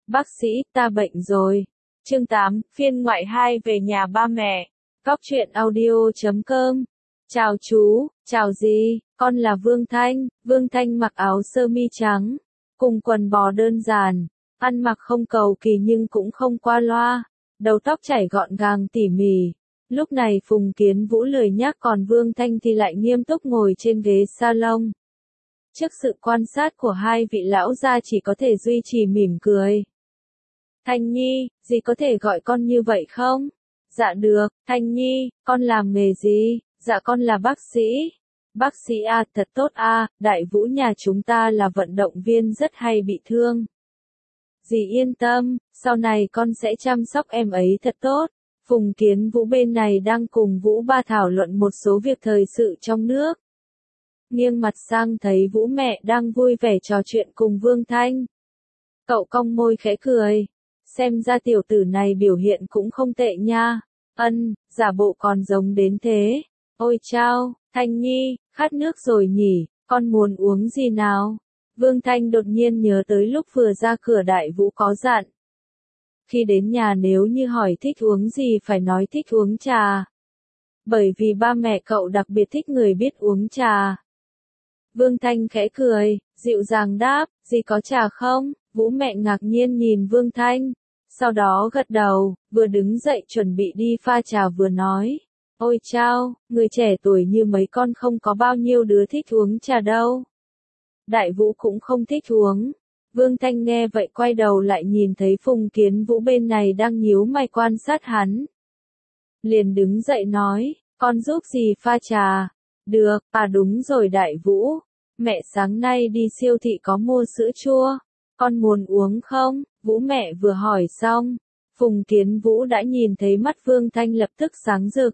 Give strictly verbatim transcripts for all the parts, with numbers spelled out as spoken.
Bác sĩ, ta bệnh rồi. Chương tám, phiên ngoại hai về nhà ba mẹ. Cóc truyện audio chấm com. Chào chú, chào dì, con là Vương Thanh. Vương Thanh mặc áo sơ mi trắng, cùng quần bò đơn giản, ăn mặc không cầu kỳ nhưng cũng không qua loa, đầu tóc chảy gọn gàng tỉ mỉ. Lúc này Phùng Kiến Vũ lười nhác còn Vương Thanh thì lại nghiêm túc ngồi trên ghế salon. Trước sự quan sát của hai vị lão gia chỉ có thể duy trì mỉm cười. Thanh Nhi, dì có thể gọi con như vậy không? Dạ được, Thanh Nhi, con làm nghề gì? Dạ con là bác sĩ. Bác sĩ à, thật tốt à, Đại Vũ nhà chúng ta là vận động viên rất hay bị thương. Dì yên tâm, sau này con sẽ chăm sóc em ấy thật tốt. Phùng Kiến Vũ bên này đang cùng Vũ Ba thảo luận một số việc thời sự trong nước. Nghiêng mặt sang thấy Vũ mẹ đang vui vẻ trò chuyện cùng Vương Thanh. Cậu cong môi khẽ cười. Xem ra tiểu tử này biểu hiện cũng không tệ nha. Ân, giả bộ còn giống đến thế. Ôi chao, Thanh Nhi, khát nước rồi nhỉ, con muốn uống gì nào? Vương Thanh đột nhiên nhớ tới lúc vừa ra cửa Đại Vũ có dặn. Khi đến nhà nếu như hỏi thích uống gì phải nói thích uống trà. Bởi vì ba mẹ cậu đặc biệt thích người biết uống trà. Vương Thanh khẽ cười, dịu dàng đáp, dì có trà không? Vũ mẹ ngạc nhiên nhìn Vương Thanh. Sau đó gật đầu, vừa đứng dậy chuẩn bị đi pha trà vừa nói. Ôi chao, người trẻ tuổi như mấy con không có bao nhiêu đứa thích uống trà đâu. Đại Vũ cũng không thích uống. Vương Thanh nghe vậy quay đầu lại nhìn thấy Phùng Kiến Vũ bên này đang nhíu mày quan sát hắn. Liền đứng dậy nói, con giúp dì pha trà. Được, à đúng rồi Đại Vũ. Mẹ sáng nay đi siêu thị có mua sữa chua. Con muốn uống không? Vũ mẹ vừa hỏi xong. Phùng Kiến Vũ đã nhìn thấy mắt Vương Thanh lập tức sáng rực.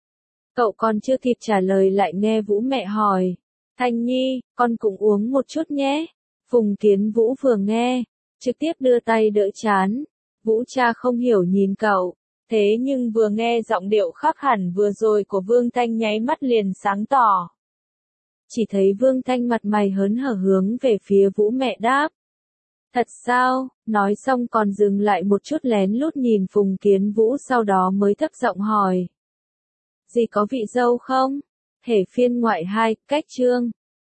Cậu còn chưa kịp trả lời lại nghe Vũ mẹ hỏi. Thanh Nhi, con cũng uống một chút nhé. Phùng Kiến Vũ vừa nghe, trực tiếp đưa tay đỡ chán. Vũ cha không hiểu nhìn cậu. Thế nhưng vừa nghe giọng điệu khác hẳn vừa rồi của Vương Thanh nháy mắt liền sáng tỏ. Chỉ thấy Vương Thanh mặt mày hớn hở hướng về phía Vũ mẹ đáp. Thật sao? Nói xong còn dừng lại một chút lén lút nhìn Phùng Kiến Vũ sau đó mới thấp giọng hỏi. Dì có vị dâu không? Thể phiên ngoại hai, cách chương.